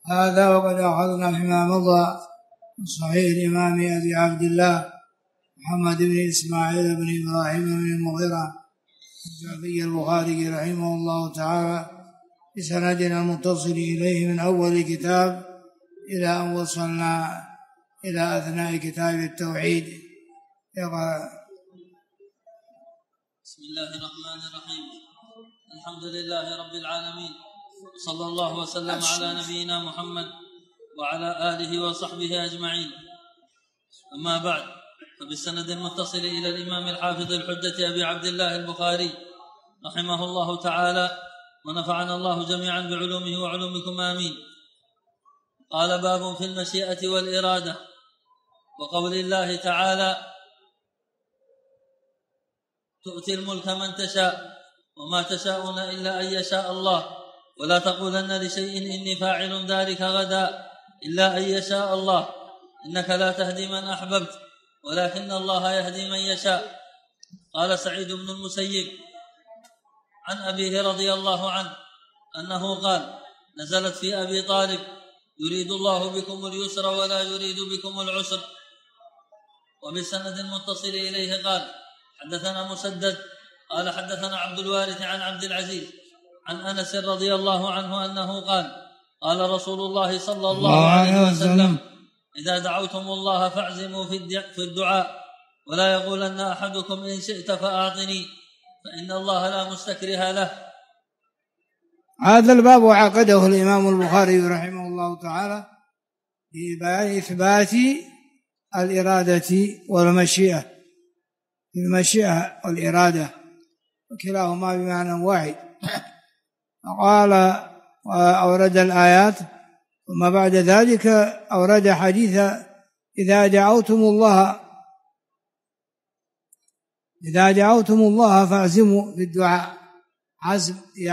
هذا وقد أخذنا فيما مضى من صحيح الإمام أبي عبد الله محمد بن إسماعيل بن إبراهيم بن المغيرة الجعفي البخاري رحمه الله تعالى بسندنا المتصل إليه من أول كتاب إلى أن وصلنا إلى أثناء كتاب التوحيد. بسم الله الرحمن الرحيم. الحمد لله رب العالمين، صلى الله وسلم على نبينا محمد وعلى آله وصحبه أجمعين. أما بعد، فبالسند المتصل إلى الإمام الحافظ الحجة أبي عبد الله البخاري رحمه الله تعالى ونفعنا الله جميعا بعلومه وعلومكم آمين. قال: باب في المشيئة والإرادة، وقول الله تعالى: تؤتي الملك من تشاء وما تشاءون إلا أن يشاء الله ولا تقولن لشيء إني فاعل ذلك غدا إلا أن يشاء الله إنك لا تهدي من أحببت ولكن الله يهدي من يشاء. قال سعيد بن المسيب عن أبيه رضي الله عنه أنه قال: نزلت في أبي طالب: يريد الله بكم اليسر ولا يريد بكم العسر. وبالسند المتصل إليه قال: حدثنا مسدد قال: حدثنا عبد الوارث عن عبد العزيز عن أنس رضي الله عنه أنه قال: قال رسول الله صلى الله عليه وسلم: إذا دعوتم الله فاعزموا في الدعاء ولا يقولن أحدكم إن شئت فأعطني فإن الله لا مستكره له. هذا الباب عقده الإمام البخاري رحمه الله تعالى في بيان إثبات الإرادة والمشيئة، المشيئة والإرادة وكلاهما بمعنى واحد. قال وأورد الآيات، ثم بعد ذلك أورد حديث إذا دعوتم الله فاعزموا بالدعاء. عزم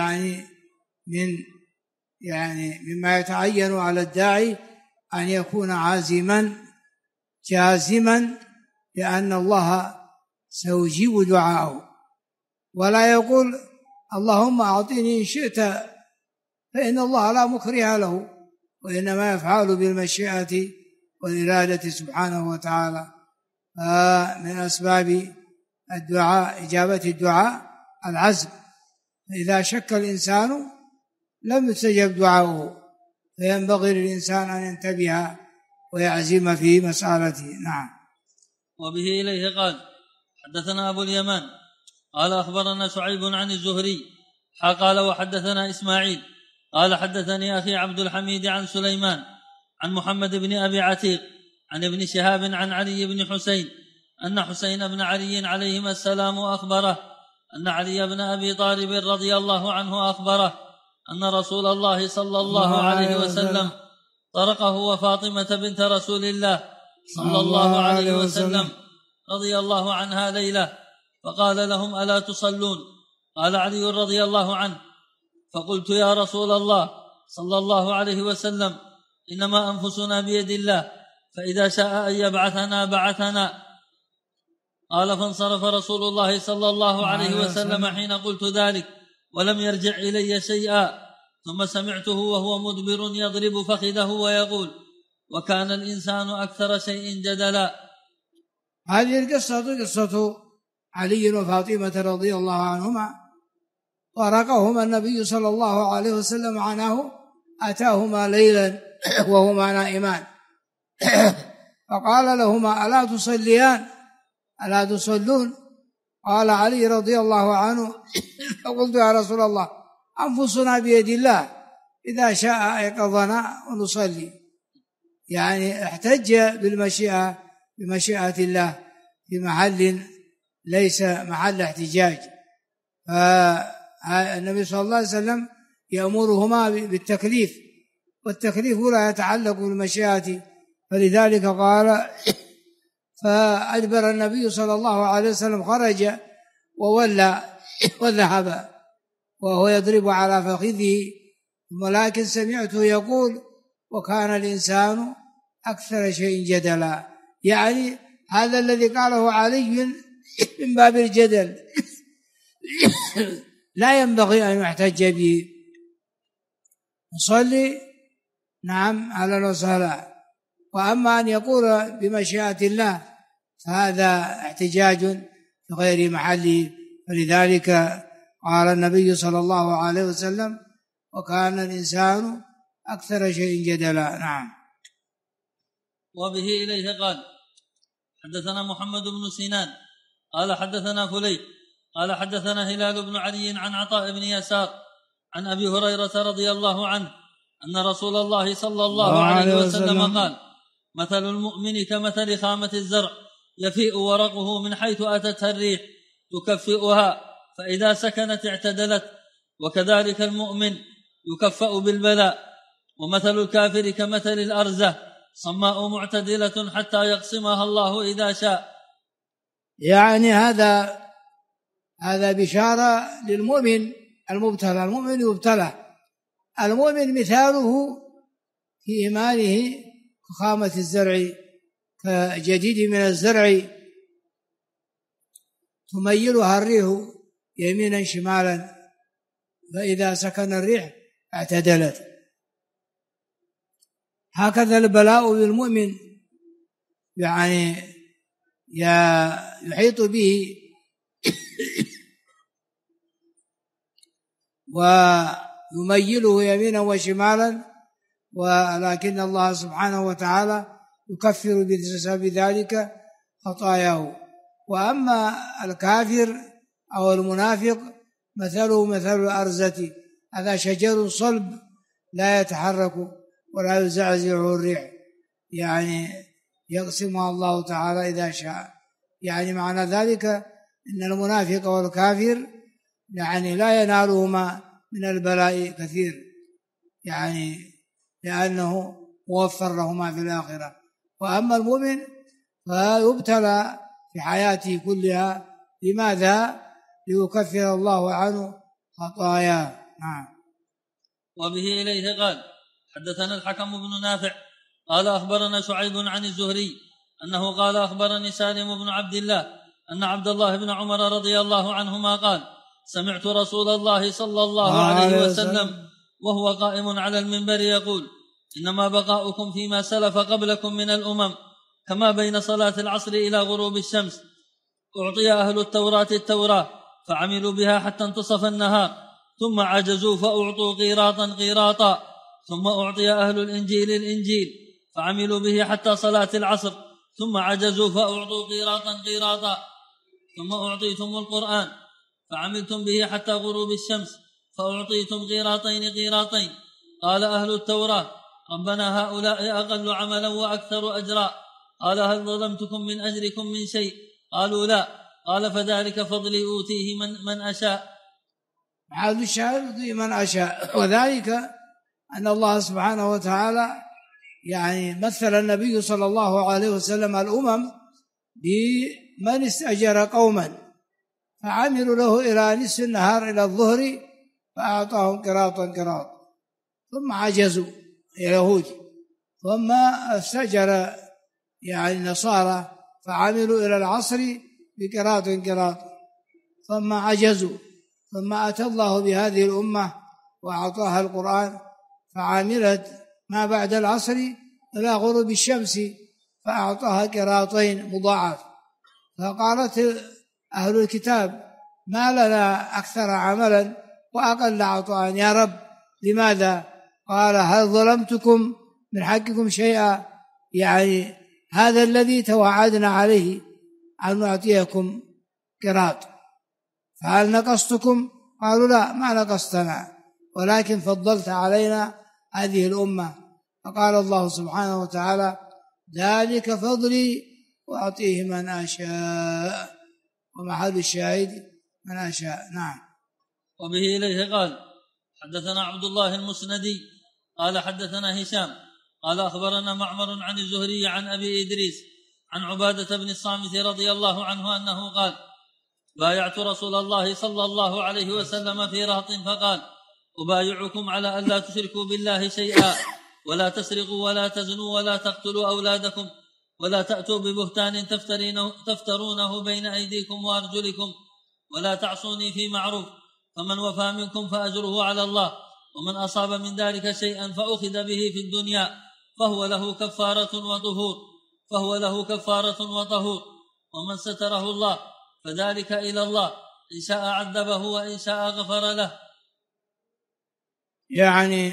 يعني مما يتعين على الداعي أن يكون عازما جازما لأن الله سيجيب دعاءه، ولا يقول اللهم أعطيني إن شئت، فإن الله لا مكره له، وإنما يفعل بالمشيئة والإرادة سبحانه وتعالى. من أسباب الدعاء إجابة الدعاء العزم، فإذا شك الإنسان لم يستجب دعاؤه، فينبغي للإنسان أن ينتبه ويعزم في مسألته. نعم. وبه إليه قال: حدثنا أبو اليمان قال: أخبرنا شعيب عن الزهري قال: وحدثنا إسماعيل قال: حدثني أخي عبد الحميد عن سليمان عن محمد بن أبي عتيق عن ابن شهاب عن علي بن حسين أن حسين بن علي عليهما السلام أخبره أن علي بن أبي طالب رضي الله عنه أخبره أن رسول الله صلى الله عليه وسلم طرقه وفاطمة بنت رسول الله صلى الله عليه وسلم رضي الله عنها ليلة، فقال لهم: ألا تصلون؟ قال علي رضي الله عنه: فقلت: يا رسول الله صلى الله عليه وسلم، إنما أنفسنا بيد الله، فإذا شاء أن يبعثنا بعثنا. قال: فانصرف رسول الله صلى الله عليه وسلم حين قلت ذلك ولم يرجع إلي شيئا، ثم سمعته وهو مدبر يضرب فخذه ويقول: وكان الإنسان أكثر شيء جدلا. هذه القصة قصة علي وفاطمة رضي الله عنهما، طرقهما النبي صلى الله عليه وسلم معناه أتاهما ليلا وهما نائمان فقال لهما: ألا تصليان؟ ألا تصلون؟ قال علي رضي الله عنه: فقلت: يا رسول الله، أنفسنا بيد الله، إذا شاء أيقظنا ونصلي. يعني احتج بمشيئة الله في محل ليس محل احتجاج. فالنبي صلى الله عليه وسلم يأمرهما بالتكليف، والتكليف لا يتعلق بالمشيئة، فلذلك قال: فأدبر النبي صلى الله عليه وسلم، خرج وولى وذهب وهو يضرب على فخذه، ولكن سمعته يقول: وكان الإنسان أكثر شيء جدلا. يعني هذا الذي قاله علي من باب الجدل لا ينبغي أن يحتج به. نصلي نعم أهلا وسهلا. وأما أن يقول بمشيئة الله فهذا احتجاج في غير محله، فلذلك قال النبي صلى الله عليه وسلم: وكان الإنسان أكثر شيء جدلا. نعم. وبه إليه قال: حدثنا محمد بن سنان قال حدثنا فليح قال حدثنا هلال بن علي عن عطاء بن يسار عن أبي هريرة رضي الله عنه أن رسول الله صلى الله عليه وسلم قال: مثل المؤمن كمثل خامة الزرع يفيء ورقه من حيث أتتها الريح تكفئها، فإذا سكنت اعتدلت، وكذلك المؤمن يكفأ بالبلاء. ومثل الكافر كمثل الأرزة صماء معتدلة حتى يقسمها الله إذا شاء. يعني هذا بشارة للمؤمن المبتلى. المؤمن يبتلى، المؤمن مثاله في إيمانه كخامة الزرع، كجديد من الزرع تميلها الريح يمينا شمالا، فإذا سكن الريح اعتدلت. هكذا البلاء بالمؤمن، يعني يحيط به ويميله يمينا وشمالا، ولكن الله سبحانه وتعالى يكفر بسبب ذلك خطاياه. وأما الكافر أو المنافق مثله مثل الأرزة، هذا شجر صلب لا يتحرك ولا يزعزعه الريح، يعني يقسمها الله تعالى إذا شاء. يعني معنى ذلك أن المنافق والكافر يعني لا ينالهما من البلاء كثير، يعني لأنه موفر لهما في الآخرة. وأما المؤمن فيبتلى في حياته كلها. لماذا؟ ليكفر الله عنه خطاياه. نعم. وبه إليه قال: حدثنا الحكم بن نافع قال أخبرنا شعيب عن الزهري أنه قال: أخبرني سالم بن عبد الله أن عبد الله بن عمر رضي الله عنهما قال: سمعت رسول الله صلى الله عليه وسلم وهو قائم على المنبر يقول: إنما بقاؤكم فيما سلف قبلكم من الأمم كما بين صلاة العصر إلى غروب الشمس. أعطي أهل التوراة فعملوا بها حتى انتصف النهار، ثم عجزوا فأعطوا قيراطا، ثم أعطي أهل الإنجيل فعملوا به حتى صلاة العصر، ثم عجزوا فأعطوا قيراطا، ثم أعطيتم القرآن فعملتم به حتى غروب الشمس فأعطيتم قيراطين. قال أهل التوراة: ربنا هؤلاء أقل عملا وأكثر أجرا. قال: هل ظلمتكم من أجركم من شيء؟ قالوا: لا. قال: فذلك فضلي أوتيه من أشاء. هذا الشهر من أشاء. وذلك أن الله سبحانه وتعالى يعني مثل النبي صلى الله عليه وسلم الأمم بمن استأجر قوما فعملوا له إلى نصف النهار إلى الظهر فأعطاهم قراطا، ثم عجزوا اليهود، ثم استأجر يعني النصارى فعملوا إلى العصر بقراط، ثم عجزوا، ثم أتى الله بهذه الأمة وأعطاها القرآن فعملت ما بعد العصر إلى غروب الشمس فأعطاها قراطين مضاعف. فقالت أهل الكتاب: ما لنا أكثر عملا وأقل عطاء يا رب، لماذا؟ قال: هل ظلمتكم من حقكم شيئا؟ يعني هذا الذي توعدنا عليه أن نعطيكم قراط، فهل نقصتكم؟ قالوا: لا، ما نقصتنا، ولكن فضلت علينا هذه الأمة. فقال الله سبحانه وتعالى: ذلك فضلي وأعطيه من أشاء، ومحل الشاهد من أشاء. نعم. وبه إليه قال: حدثنا عبد الله المسندي قال حدثنا هشام قال أخبرنا معمر عن الزهري عن أبي إدريس عن عبادة بن الصامت رضي الله عنه أنه قال: بايعت رسول الله صلى الله عليه وسلم في رهط فقال: أبايعكم على ألا تشركوا بالله شيئا، ولا تسرقوا ولا تزنوا ولا تقتلوا أولادكم، ولا تأتوا ببهتان تفترونه بين أيديكم وأرجلكم، ولا تعصوني في معروف، فمن وفى منكم فأجره على الله، ومن أصاب من ذلك شيئا فأخذ به في الدنيا فهو له كفارة وطهور ومن ستره الله فذلك إلى الله إن شاء عذبه وإن شاء غفر له. يعني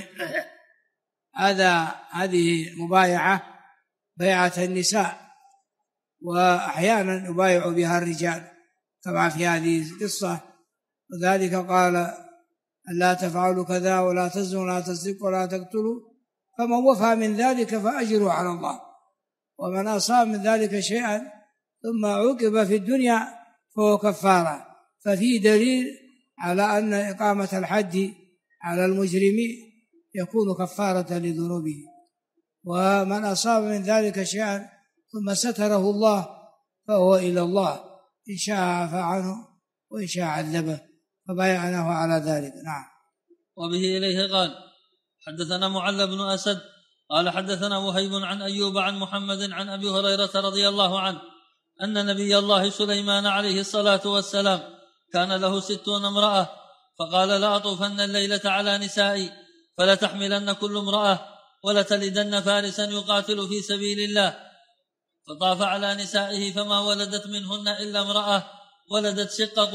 هذه مبايعة بيعة النساء، وأحيانا يبايع بها الرجال طبعا في هذه القصة، وذلك قال لا تفعلوا كذا ولا تزنوا ولا تسرقوا ولا تقتلوا، فمن وفى من ذلك فأجره على الله، ومن أصاب من ذلك شيئا ثم عوقب في الدنيا فهو كفارة. ففي دليل على أن إقامة الحد على المجرم يكون كفارة لذنوبه. ومن أصاب من ذلك شيئا ثم ستره الله فهو إلى الله إن شاء عفى عنه وإن شاء عذبه، فبايعناه على ذلك. نعم. وبه إليه قال حدثنا معل بن أسد قال حدثنا وهيب عن أيوب عن محمد عن أبي هريرة رضي الله عنه أن نبي الله سليمان عليه الصلاة والسلام كان له 60 امرأة، فقال لأطوفن الليلة على نسائي فلتحملن كل امرأة ولتلدن فارسا يقاتل في سبيل الله، فطاف على نسائه فما ولدت منهن إلا امرأة ولدت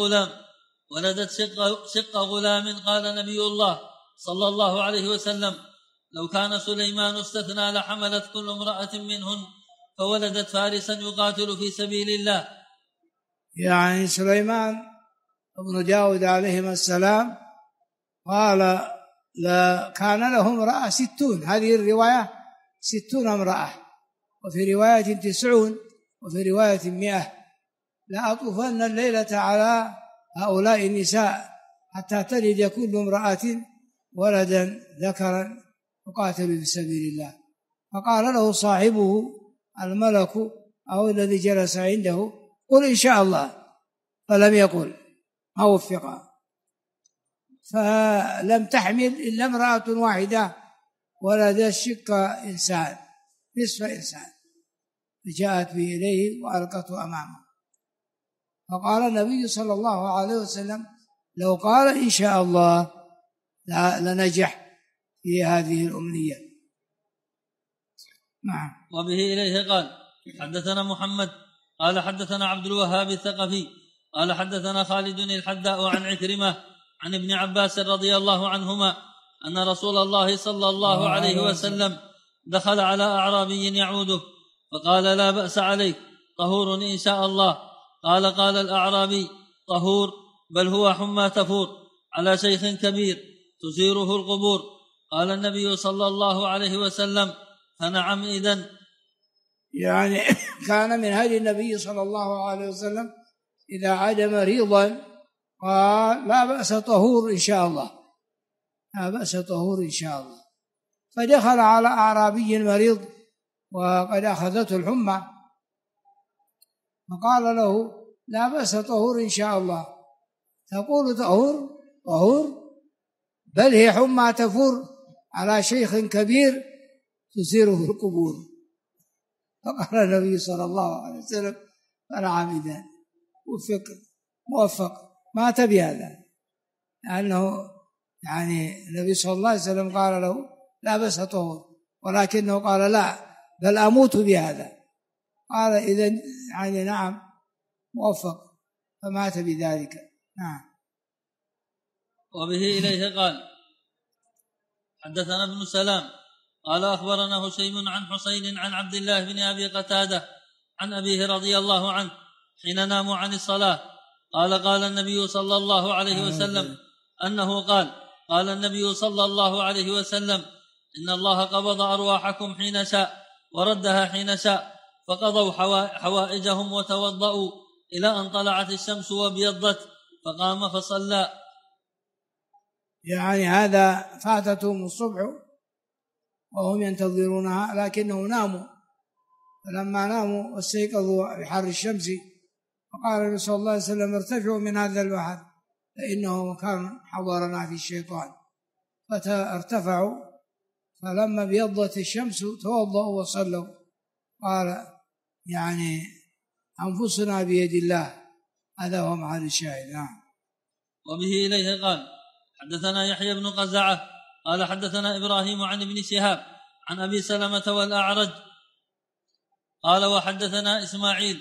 شق غلام. قال نبي الله صلى الله عليه وسلم لو كان سليمان استثنى لحملت كل امرأة منهن فولدت فارسا يقاتل في سبيل الله. يعني سليمان ابن داود عليهما السلام قال لا كان له امرأة 60، هذه الرواية 60 امرأة، وفي رواية 90، وفي رواية 100. لأطوفن الليلة على هؤلاء النساء حتى تلد كل امرأة ولدا ذكرا يقاتل في سبيل الله. فقال له صاحبه الملك أو الذي جلس عنده قل إن شاء الله، فلم يقل، ما وفق، فلم تحمل إلا امرأة واحدة ولدت شق إنسان، نصف إنسان، فجاءت به إليه وألقته أمامه. فقال النبي صلى الله عليه وسلم لو قال إن شاء الله لنجح في هذه الأمنية. نعم. وبه إليه قال حدثنا محمد قال حدثنا عبد الوهاب الثقفي قال حدثنا خالد الحذاء عن عكرمة عن ابن عباس رضي الله عنهما أن رسول الله صلى الله عليه وسلم دخل على أعرابي يعوده فقال لا بأس عليك طهور إن شاء الله. قال الأعرابي طهور بل هو حمى تفور على شيخ كبير تزيره القبور. قال النبي صلى الله عليه وسلم فنعم إذن. يعني كان من هدي النبي صلى الله عليه وسلم إذا عاد مريضا قال لا بأس طهور إن شاء الله، لا بأس طهور إن شاء الله. فدخل على أعرابي مريض وقد أخذته الحمى فقال له لا بأس طهور إن شاء الله، تقول طهور بل هي حمى تفور على شيخ كبير تسيره القبور. فقال النبي صلى الله عليه وسلم فنعم إذن، موفق، ما تبي هذا، لأنه يعني النبي صلى الله عليه وسلم قال له لا بأس طهور، ولكنه قال لا بل أموت بهذا. قال إذن يعني نعم موفق، فمات بذلك. نعم. وبه إليه قال حدثنا ابن سلام قال أخبرنا هشيم عن حسين عن عبد الله بن أبي قتادة عن أبيه رضي الله عنه حين ناموا عن الصلاة قال النبي صلى الله عليه وسلم أنه قال النبي صلى الله عليه وسلم إن الله قبض أرواحكم حين شاء وردها حين شاء، فقضوا حوائجهم وتوضأوا إلى أن طلعت الشمس وابيضت فقام فصلى. يعني هذا فاتتهم الصبح وهم ينتظرونها لكنهم ناموا، فلما ناموا واستيقظوا بحر الشمس فقال النبي صلى الله عليه وسلم ارتفعوا من هذا البحر فإنه كان حضرنا في الشيطان، فارتفعوا، فلما ابيضت الشمس توضأوا وصلوا. قال يعني أنفسنا بيد الله، هذا هو محل الشاهد. نعم. وبه إليه قال حدثنا يحيى بن قزعة قال حدثنا إبراهيم عن ابن شهاب عن أبي سلمة والأعرج قال وحدثنا إسماعيل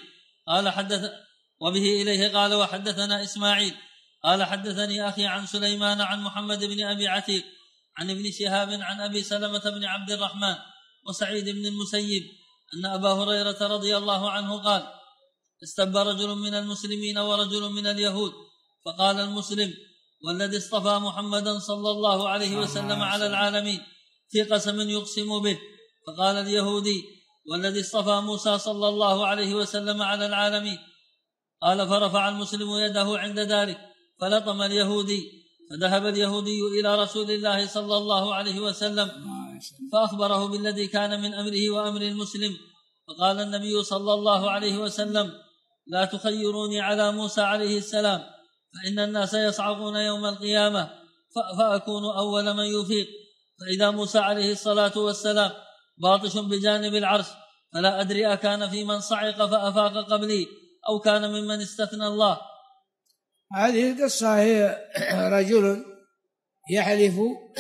وبه إليه قال وحدثنا إسماعيل قال حدثني أخي عن سليمان عن محمد بن أبي عتيق عن ابن شهاب عن أبي سلمة بن عبد الرحمن وسعيد بن المسيب أن أبا هريرة رضي الله عنه قال استب رجل من المسلمين ورجل من اليهود فقال المسلم والذي اصطفى محمدا صلى الله عليه وسلم على العالمين في قسم يقسم به. فقال اليهودي والذي اصطفى موسى صلى الله عليه وسلم على العالمين. قال فرفع المسلم يده عند ذلك فلطم اليهودي. فذهب اليهودي إلى رسول الله صلى الله عليه وسلم فأخبره بالذي كان من أمره وأمر المسلم. فقال النبي صلى الله عليه وسلم لا تخيروني على موسى عليه السلام فإن الناس يصعقون يوم القيامة فأكون أول من يفيق. فإذا موسى عليه الصلاة والسلام باطش بجانب العرش فلا أدري أكان في من صعق فأفاق قبلي أو كان ممن استثنى الله. هذه القصة هي رجل يحلف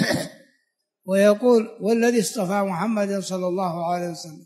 ويقول والذي اصطفى محمد صلى الله عليه وسلم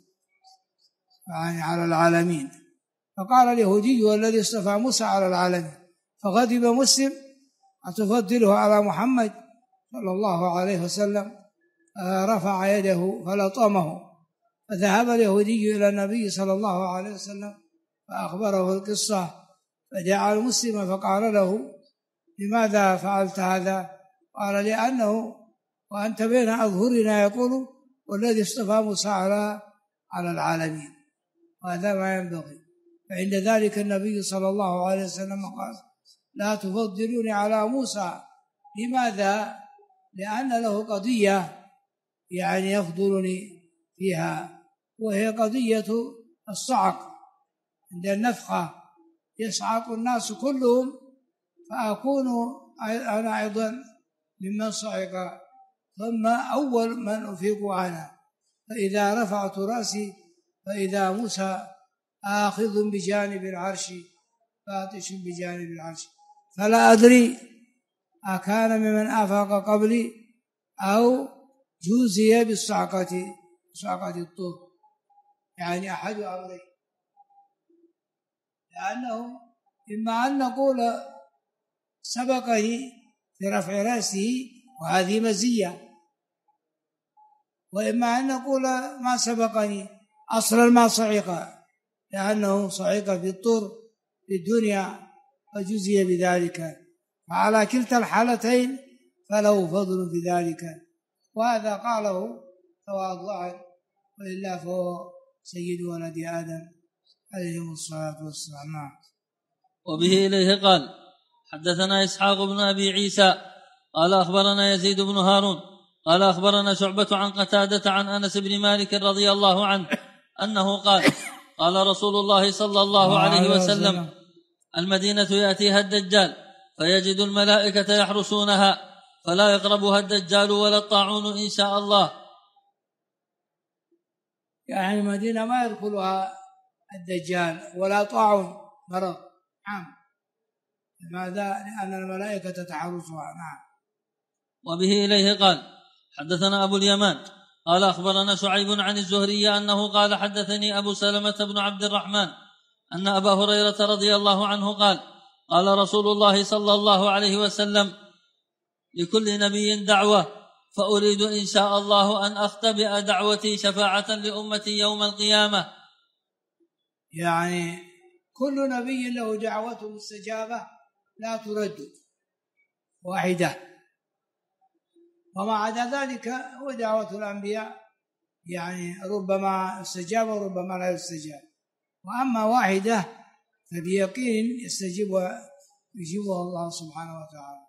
يعني على العالمين. فقال اليهودي والذي اصطفى موسى على العالمين. فغضب مسلم أتفضله على محمد صلى الله عليه وسلم. رفع يده فلطمه. فذهب اليهودي إلى النبي صلى الله عليه وسلم فأخبره القصة. فدعا المسلم فقال له لماذا فعلت هذا؟ قال لأنه وأنت بين أظهرنا يقول والذي اصطفى موسى على العالمين وهذا ما ينبغي. فعند ذلك النبي صلى الله عليه وسلم قال لا تفضلوني على موسى. لماذا؟ لأن له قضية يعني يفضلني فيها وهي قضية الصعق. عند النفخة يصعق الناس كلهم فأكون أنا أيضا ممن صعق ثم أول من أفيق أنا. فإذا رفعت رأسي فإذا موسى آخذ بجانب العرش فاتش بجانب العرش فلا أدري أكان ممن أفاق قبلي أو جوزي بالصعقة الطور يعني أحد أمرين. لأنه إما أن نقول سبقني في رفع رأسه وهذه مزية وإما أن نقول ما سبقني أصلا ما صعق لأنه صعق في الطور في الدنيا فجزي بذلك. فعلى كلتا الحالتين فله فضل في ذلك. وهذا قاله تواضعا وإلا فهو سيد ولد آدم عليهم الصلاة والسلام. وبه إليه قال حدثنا إسحاق بن أبي عيسى قال أخبرنا يزيد بن هارون قال أخبرنا شعبة عن قتادة عن أنس بن مالك رضي الله عنه أنه قال قال رسول الله صلى الله عليه وسلم المدينة يأتيها الدجال فيجد الملائكة يحرسونها فلا يقربها الدجال ولا الطاعون إن شاء الله. يعني المدينة ما يدخلها الدجال ولا طاعون مرض. نعم. لماذا؟ لأن الملائكة تحرسها. نعم. وبه إليه قال حدثنا أبو اليمان قال أخبرنا شعيب عن الزهري أنه قال حدثني أبو سلمة بن عبد الرحمن أن أبا هريرة رضي الله عنه قال قال رسول الله صلى الله عليه وسلم لكل نبي دعوة فأريد إن شاء الله أن أختبئ دعوتي شفاعة لأمتي يوم القيامة. يعني كل نبي له دعوة مستجابة لا ترد واحدة وما عدا ذلك هو دعوة الأنبياء يعني ربما استجاب وربما لا يستجاب. وأما واحدة فبيقين يجيبها الله سبحانه وتعالى.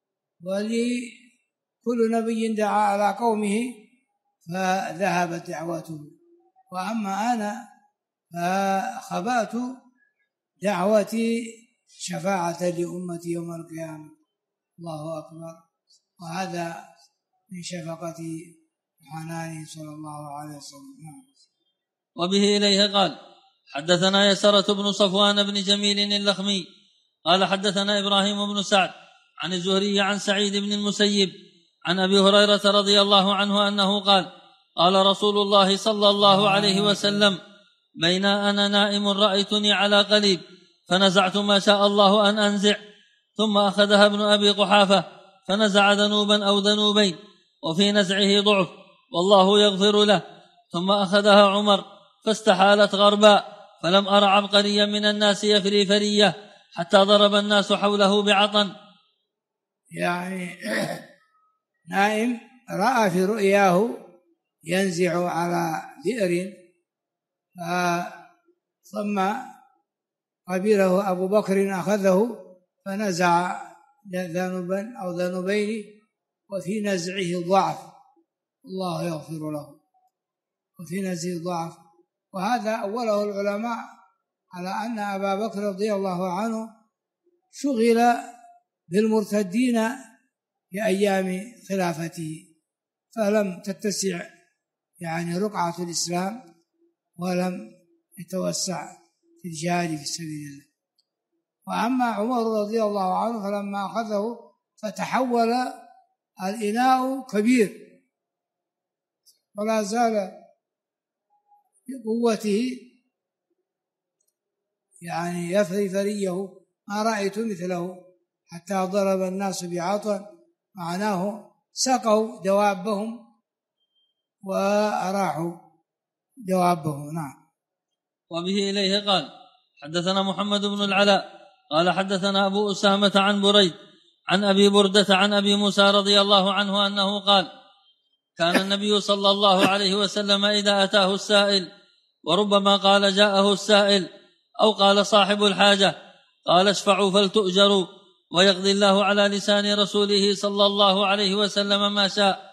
ولكل نبي دعا على قومه فذهبت دعوته وأما أنا فخبأت دعوتي شفاعة لأمتي يوم القيامة. الله أكبر. وهذا من شفقة وحنانه صلى الله عليه وسلم. وبه إليه قال حدثنا يسرة بن صفوان بن جميل اللخمي قال حدثنا إبراهيم بن سعد عن الزهري عن سعيد بن المسيب عن أبي هريرة رضي الله عنه أنه قال قال رسول الله صلى الله عليه وسلم بين أنا نائم رأيتني على قليب فنزعت ما شاء الله أن أنزع، ثم أخذها ابن أبي قحافة فنزع ذنوبا أو ذنوبين وفي نزعه ضعف والله يغفر له، ثم أخذها عمر فاستحالت غربا، فلم أر عبقريا من الناس يفري فرية حتى ضرب الناس حوله بعطن. يعني نائم رأى في رؤياه ينزع على بئر، ثم قبيله أبو بكر أخذه فنزع ذنوبا أو ذنوبين وفي نزعه ضعف، الله يغفر له، وفي نزعه ضعف. وهذا أوله العلماء على أن أبا بكر رضي الله عنه شغل بالمرتدين في أيام خلافته، فلم تتسع يعني رقعة الإسلام ولم يتوسع في الجهاد في سبيل الله. وأما عمر رضي الله عنه فلما أخذه فتحول الإناء كبير ولا زال بقوته يعني يفري فريه، ما رأيت مثله، حتى ضرب الناس بعطن، معناه سقوا دوابهم وأراحوا دوابهم. نعم. وبه إليه قال حدثنا محمد بن العلاء قال حدثنا أبو أسامة عن بريد عن أبي بردة عن أبي موسى رضي الله عنه أنه قال كان النبي صلى الله عليه وسلم إذا أتاه السائل، وربما قال جاءه السائل أو قال صاحب الحاجة، قال اشفعوا فلتؤجروا، ويقضي الله على لسان رسوله صلى الله عليه وسلم ما شاء.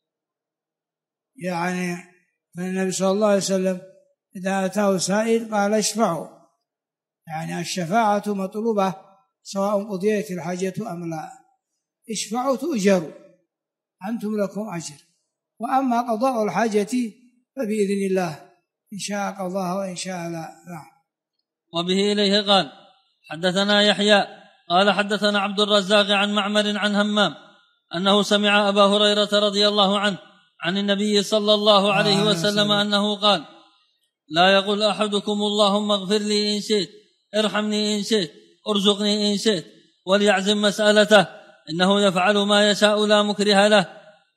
يعني النبي صلى الله عليه وسلم إذا أتاه سائل قال اشفعوا، يعني الشفاعة مطلوبة سواء قضيت الحاجة أم لا، اشفعوا تؤجروا، أنتم لكم أجر. وأما قضاء الحاجة فبإذن الله، إن شاء قضاها وإن شاء لا. نعم. وبه إليه قال حدثنا يحيى قال حدثنا عبد الرزاق عن معمر عن همام أنه سمع أبا هريرة رضي الله عنه عن النبي صلى الله عليه وسلم أنه قال لا يقول أحدكم اللهم اغفر لي إن شئت، ارحمني إن شئت، ارزقني إن شئت، وليعزم مسألته، إنه يفعل ما يشاء لا مكره له.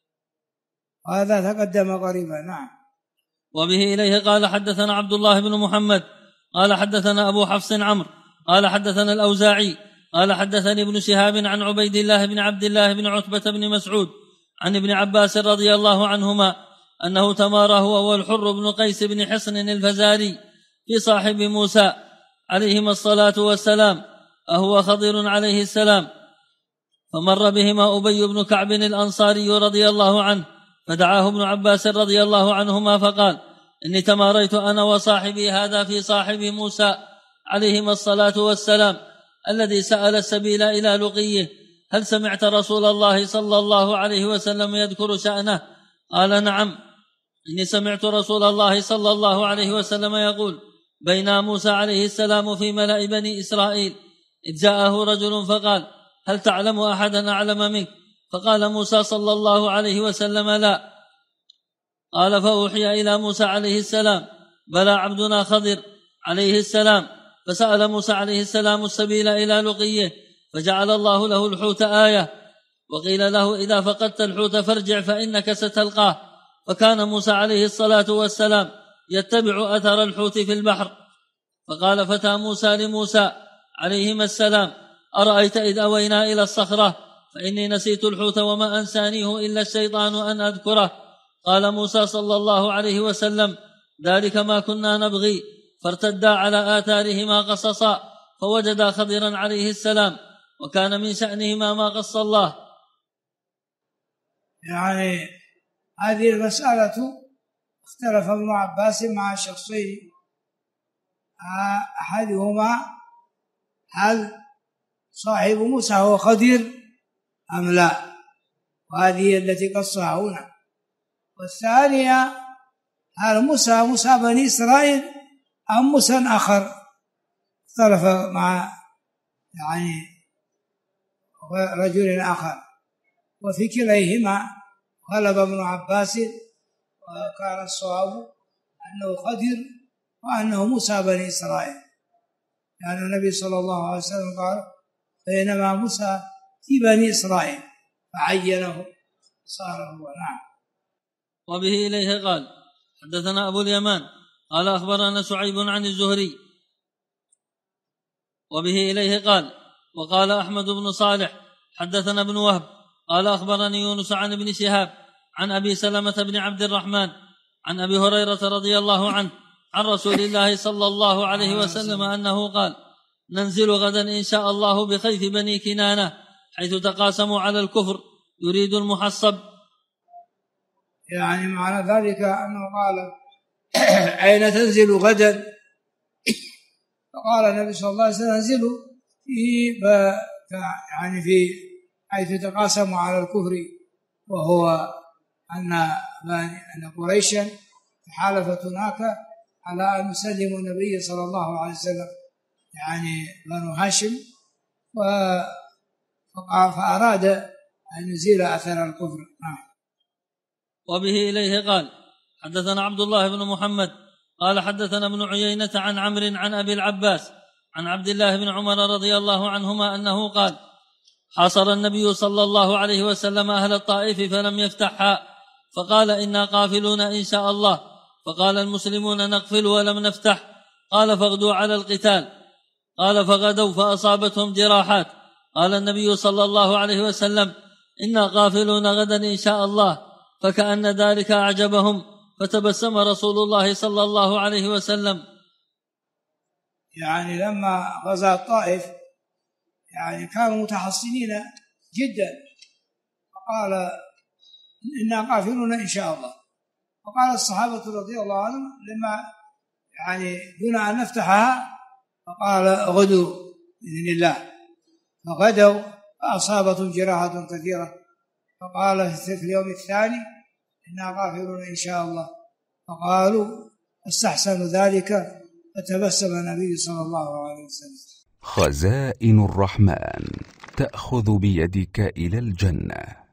هذا تقدم قريبا. نعم. وبه إليه قال حدثنا عبد الله بن محمد قال حدثنا أبو حفص عمرو قال حدثنا الأوزاعي قال حدثني ابن شهاب عن عبيد الله بن عبد الله بن عتبة بن مسعود عن ابن عباس رضي الله عنهما أنه تمارى هو والحر بن قيس بن حصن الفزاري في صاحب موسى عليهما الصلاة والسلام، أهو خضر عليه السلام، فمر بهما أبي بن كعب الأنصاري رضي الله عنه، فدعاه ابن عباس رضي الله عنهما فقال إني تماريت أنا وصاحبي هذا في صاحب موسى عليهما الصلاة والسلام الذي سأل السبيل إلى لقيه، هل سمعت رسول الله صلى الله عليه وسلم يذكر شأنه؟ قال نعم، إني سمعت رسول الله صلى الله عليه وسلم يقول بين موسى عليه السلام في ملأ بني إسرائيل إذ جاءه رجل فقال هل تعلم أحدا أعلم منك؟ فقال موسى صلى الله عليه وسلم لا. قال فأوحي إلى موسى عليه السلام بلى عبدنا خضر عليه السلام، فسأل موسى عليه السلام السبيل إلى لقيه، فجعل الله له الحوت آية، وقيل له إذا فقدت الحوت فارجع فإنك ستلقاه، فكان موسى عليه الصلاة والسلام يتبع أثر الحوت في البحر. فقال فتى موسى لموسى عليهما السلام أرأيت إذ أوينا إلى الصخرة فإني نسيت الحوت وما أنسانيه إلا الشيطان أن أذكره. قال موسى صلى الله عليه وسلم ذلك ما كنا نبغي، فارتدا على آثارهما قصصا فوجدا خضرا عليه السلام، وكان من شأنهما ما قص الله. يعني هذه المسألة اختلف ابن عباس مع شخصين، أحدهما هل صاحب موسى هو خضر أم لا، وهذه التي قصها هنا. والثانية هل موسى بني إسرائيل أم موسى آخر، اختلف مع يعني رجل آخر. وفي كليهما غلب ابن عباس، وكان الصواب أنه خضر وأنه موسى بني إسرائيل، يعني النبي صلى الله عليه وسلم قال بينما موسى في بني إسرائيل فعينه صار هو. نعم. وبه إليه قال حدثنا أبو اليمان قال أخبرنا شعيب عن الزهري وبه إليه قال وقال أحمد بن صالح حدثنا ابن وهب قال أخبرني يونس عن ابن شهاب عن أبي سلمة بن عبد الرحمن عن أبي هريرة رضي الله عنه عن رسول الله صلى الله عليه وسلم أنه قال ننزل غدا إن شاء الله بخيف بني كنانة حيث تقاسموا على الكفر يريد المحصب. يعني معنى ذلك أنه قال أين تنزل غدا؟ فقال النبي صلى الله عليه وسلم ننزل في حيث تقاسموا على الكفر، وهو أن قريشا تحالفت هناك على أن يسلموا النبي صلى الله عليه وسلم، يعني بنو هاشم، فأراد أن يزيل أثر الكفر. وبه إليه قال حدثنا عبد الله بن محمد قال حدثنا ابن عيينة عن عمرو عن أبي العباس عن عبد الله بن عمر رضي الله عنهما أنه قال حاصر النبي صلى الله عليه وسلم أهل الطائف فلم يفتحها، فقال إنا قافلون إن شاء الله، فقال المسلمون نقفل ولم نفتح، قال فاغدوا على القتال، قال فغدوا فأصابتهم جراحات، قال النبي صلى الله عليه وسلم إنا قافلون غدا إن شاء الله، فكأن ذلك أعجبهم، فتبسم رسول الله صلى الله عليه وسلم. يعني لما غزا الطائف يعني كانوا متحصنين جدا، فقال إنا قافلون إن شاء الله، فقال الصحابة رضي الله عنهم لما يعني دون أن نفتحها، فقال غدوا بإذن الله، فغدوا فأصابتهم جراحة كثيرة، فقال في اليوم الثاني إنا غافلون إن شاء الله، فقالوا استحسنوا ذلك، فتبسم النبي صلى الله عليه وسلم. خزائن الرحمن تأخذ بيدك إلى الجنة.